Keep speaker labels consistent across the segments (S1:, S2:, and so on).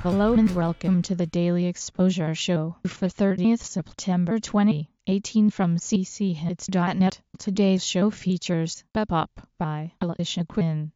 S1: Hello and welcome to the Daily Exposure Show for 30th September 2018 from cchits.net. Today's show features Bebop by Alicia Quinn.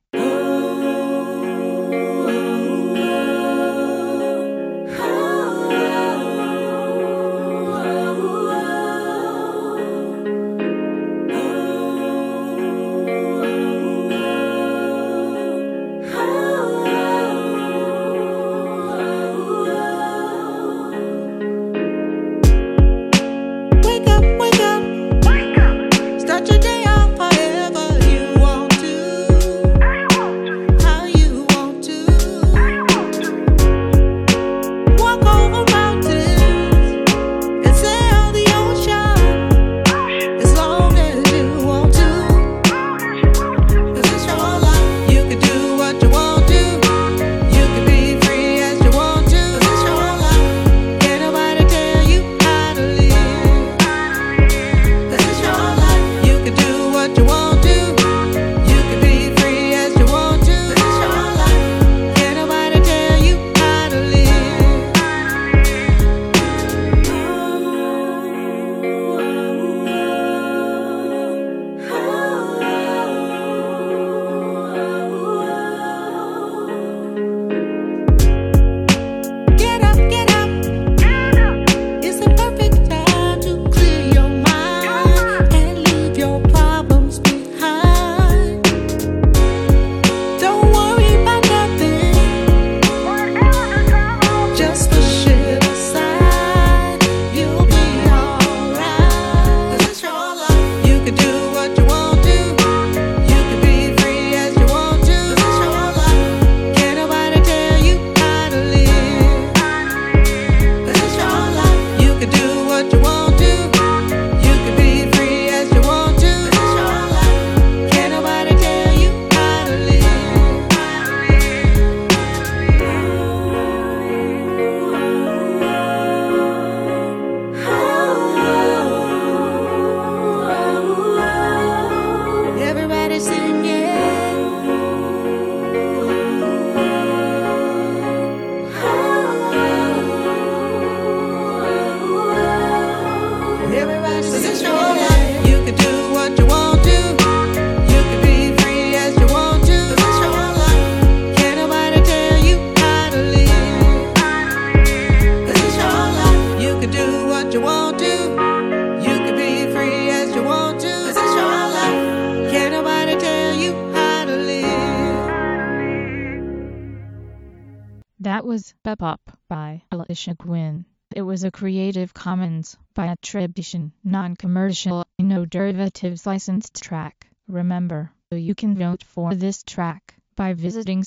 S1: That was Bebop by Alicia Quinn. It was a Creative Commons by attribution, non-commercial, no derivatives licensed track. Remember, you can vote for this track by visiting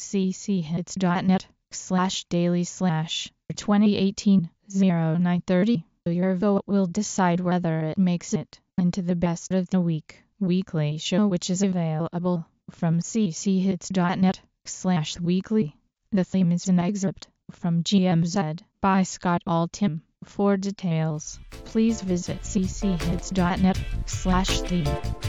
S1: cchits.net/daily/2018-0930. Your vote will decide whether it makes it into the Best of the Week weekly show, which is available from cchits.net/weekly. The theme is an excerpt from GMZ by Scott Altham. For details, please visit cchits.net/theme.